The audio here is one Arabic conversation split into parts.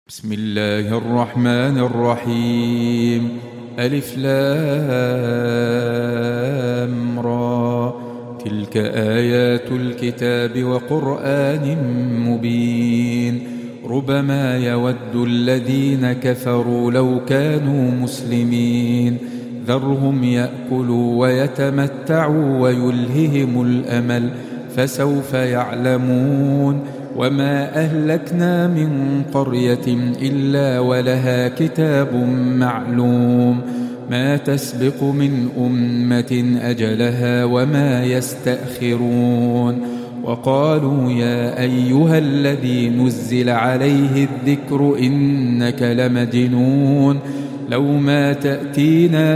بسم الله الرحمن الرحيم. ألف لام را. تلك آيات الكتاب وقرآن مبين. ربما يود الذين كفروا لو كانوا مسلمين. ذرهم يأكلوا ويتمتعوا ويلههم الأمل فسوف يعلمون. وما أهلكنا من قرية إلا ولها كتاب معلوم. ما تسبق من أمة أجلها وما يستأخرون. وقالوا يا أيها الذي نزل عليه الذكر إنك لمجنون. لو ما تأتينا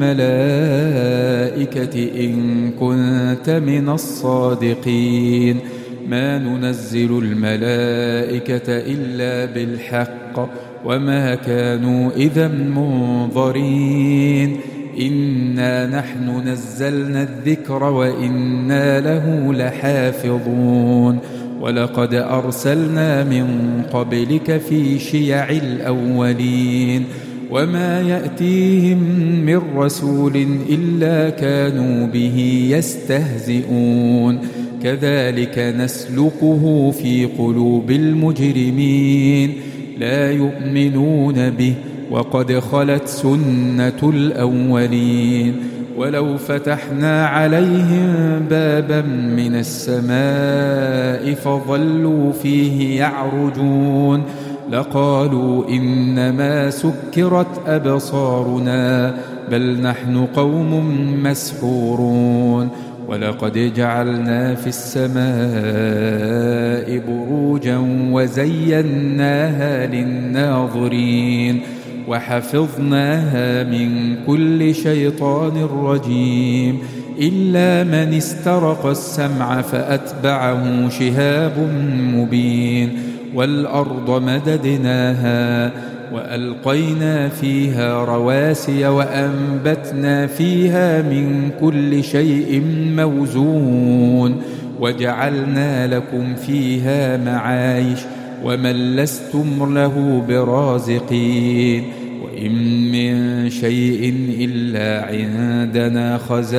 بالملائكة إن كنت من الصادقين. ما ننزل الملائكة إلا بالحق وما كانوا إذا منظرين. إنا نحن نزلنا الذكر وإنا له لحافظون. ولقد أرسلنا من قبلك في شيع الأولين. وما يأتيهم من رسول إلا كانوا به يستهزئون. كذلك نسلكه في قلوب المجرمين. لا يؤمنون به وقد خلت سنة الأولين. ولو فتحنا عليهم بابا من السماء فظلوا فيه يعرجون لقالوا إنما سكرت أبصارنا بل نحن قوم مسحورون. ولقد جعلنا في السماء بروجا وزيناها للناظرين وحفظناها من كل شيطان رجيم إلا من استرق السمع فأتبعه شهاب مبين. والأرض مددناها وألقينا فيها رواسي وأنبتنا فيها من كل شيء موزون وجعلنا لكم فيها معايش ومن لستم له برازقين. وإن من شيء إلا عندنا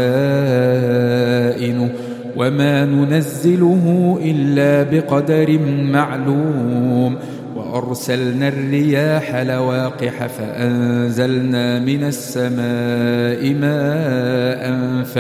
خزائنه وما ننزله إلا بقدر معلوم. وأرسلنا الرياح لواقح فأنزلنا من السماء ماء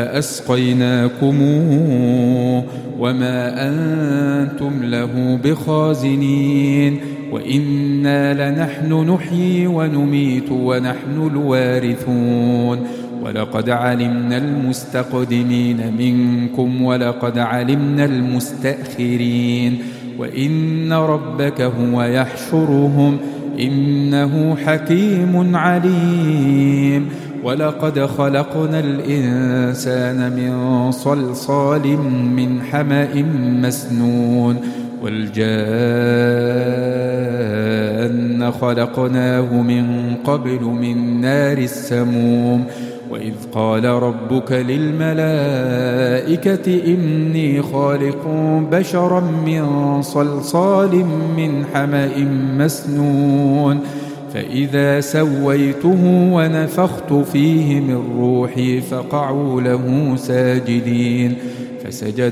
فأسقيناكموه وما أنتم له بخازنين. وإنا لنحن نحيي ونميت ونحن الوارثون. ولقد علمنا المستقدمين منكم ولقد علمنا المستأخرين. وإن ربك هو يحشرهم إنه حكيم عليم. ولقد خلقنا الإنسان من صلصال من حمأ مسنون والجان خلقناه من قبل من نار السموم. وإذ قال ربك للملائكة إني خالق بشرا من صلصال من حمأ مسنون فإذا سويته ونفخت فيه من روحي فقعوا له ساجدين. فسجد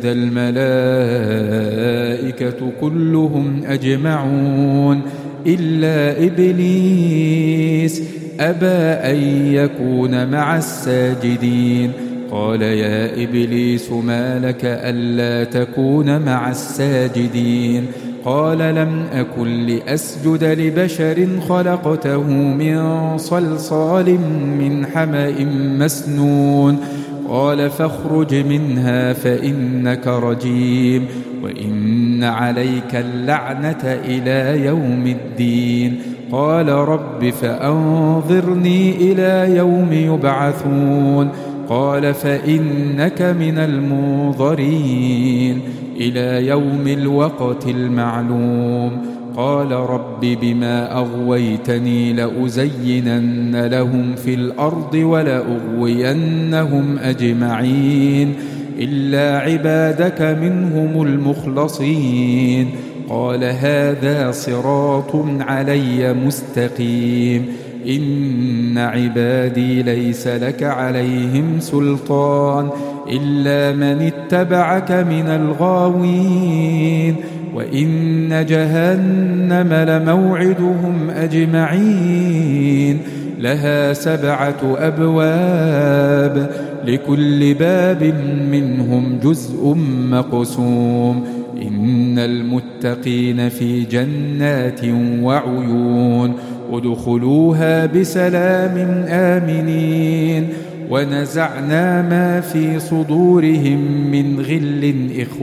الملائكة كلهم أجمعون إلا إبليس أبى أن يكون مع الساجدين. قال يا إبليس ما لك ألا تكون مع الساجدين؟ قال لم أكن لأسجد لبشر خلقته من صلصال من حمأ مسنون. قال فاخرج منها فإنك رجيم وإن عليك اللعنة إلى يوم الدين. قال رب فأنظرني إلى يوم يبعثون. قال فإنك من المنظرين إلى يوم الوقت المعلوم. قال رب بما أغويتني لأزينن لهم في الأرض ولأغوينهم أجمعين إلا عبادك منهم المخلصين. قال هذا صراط علي مستقيم إن عبادي ليس لك عليهم سلطان إلا من اتبعك من الغاوين وإن جهنم لموعدهم أجمعين لها 7 أبواب لكل باب منهم جزء مقسوم إن المتقين في جنات وعيون ادخلوها بسلام آمنين ونزعنا ما في صدورهم من غل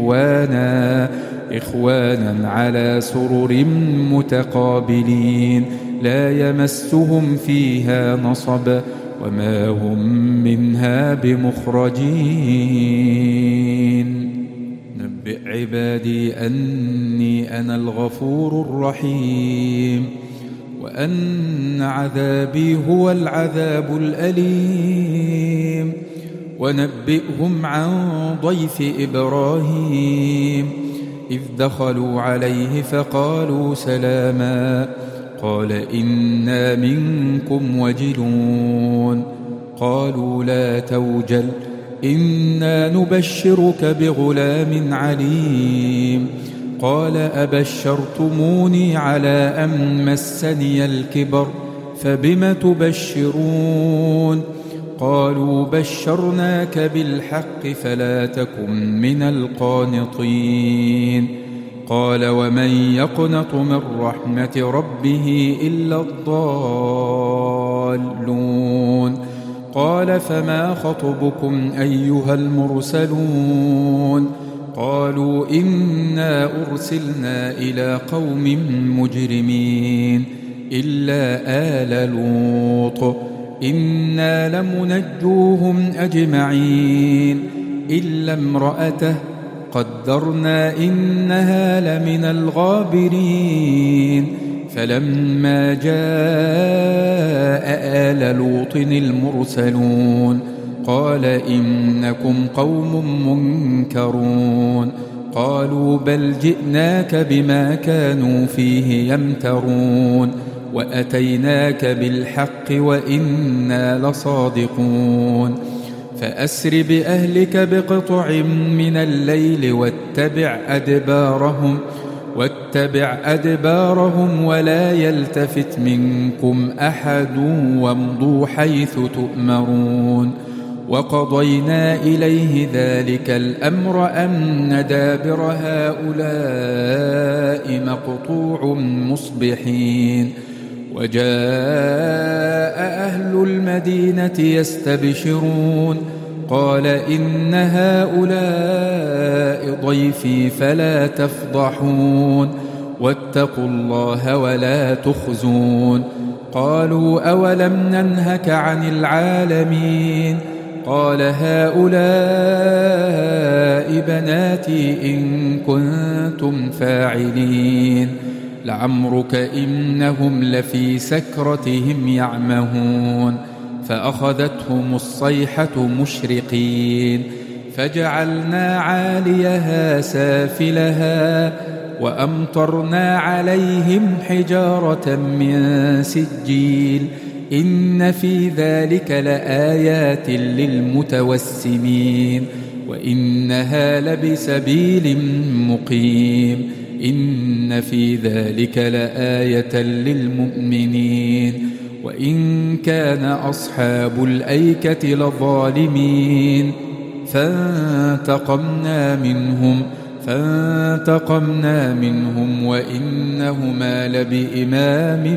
إخوانا على سرر متقابلين لا يمسهم فيها نصب وما هم منها بمخرجين نبئ عبادي أني أنا الغفور الرحيم وأن عذابي هو العذاب الأليم ونبئهم عن ضيف إبراهيم إذ دخلوا عليه فقالوا سلاما قال إنا منكم وجلون قالوا لا توجل إنا نبشرك بغلام عليم قال أبشرتموني على أن مسني الكبر فبم تبشرون قالوا بشرناك بالحق فلا تكن من القانطين قال ومن يقنط من رحمة ربه إلا الضالون قال فما خطبكم أيها المرسلون قالوا إنا أرسلنا إلى قوم مجرمين إلا آل لوط إنا لمنجوهم أجمعين إلا امرأته قدرنا إنها لمن الغابرين فلما جاء آل لوط المرسلون قال إنكم قوم منكرون قالوا بل جئناك بما كانوا فيه يمترون وأتيناك بالحق وإنا لصادقون فأسر بأهلك بقطع من الليل واتبع أدبارهم ولا يلتفت منكم أحد وامضوا حيث تؤمرون وقضينا إليه ذلك الأمر أن دابر هؤلاء مقطوع مصبحين وجاء أهل المدينة يستبشرون قال إن هؤلاء ضيفي فلا تفضحون واتقوا الله ولا تخزون قالوا أولم ننهك عن العالمين قال هؤلاء بناتي إن كنتم فاعلين لعمرك إنهم لفي سكرتهم يعمهون فأخذتهم الصيحة مشرقين فجعلنا عاليها سافلها وأمطرنا عليهم حجارة من سجيل إن في ذلك لآيات للمتوسمين وإنها لبسبيل مقيم إن في ذلك لآية للمؤمنين وإن كان أصحاب الأيكة لظالمين فانتقمنا منهم وإنهما لبإمام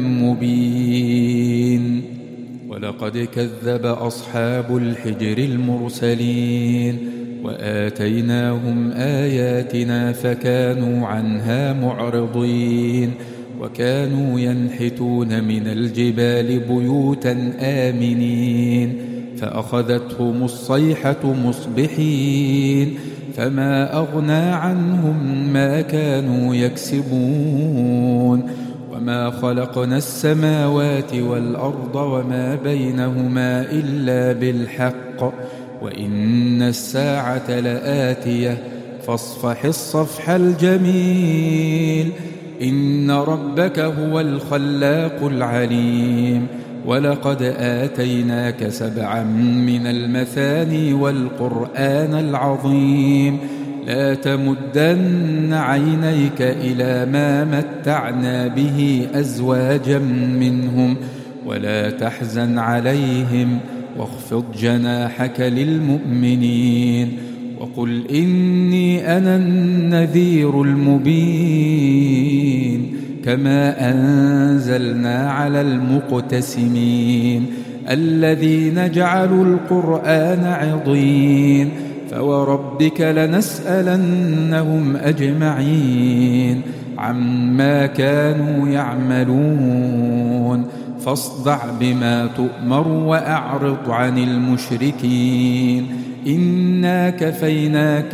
مبين ولقد كذب أصحاب الحجر المرسلين وآتيناهم آياتنا فكانوا عنها معرضين وكانوا ينحتون من الجبال بيوتا آمنين فأخذتهم الصيحة مصبحين فما أغنى عنهم ما كانوا يكسبون وما خلقنا السماوات والأرض وما بينهما إلا بالحق وإن الساعة لآتية فاصفح الصفح الجميل. إن ربك هو الخلاق العليم. ولقد آتيناك 7 من المثاني والقرآن العظيم. لا تمدن عينيك إلى ما متعنا به أزواجا منهم ولا تحزن عليهم واخفض جناحك للمؤمنين وقل إني أنا النذير المبين. كما أنزلنا على المقتسمين الذين جعلوا القرآن عضين. فوربك لنسألنهم أجمعين عما كانوا يعملون. فاصدع بما تؤمر وأعرض عن المشركين. إنا كفيناك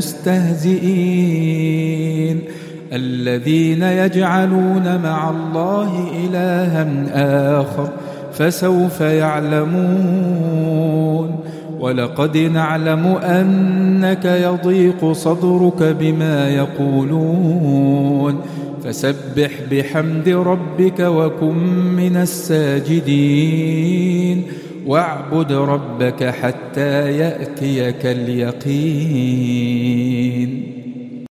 المستهزئين الذين يجعلون مع الله إلها آخر فسوف يعلمون. ولقد نعلم أنك يضيق صدرك بما يقولون فسبح بحمد ربك وكن من الساجدين واعبد ربك حتى يأتيك اليقين.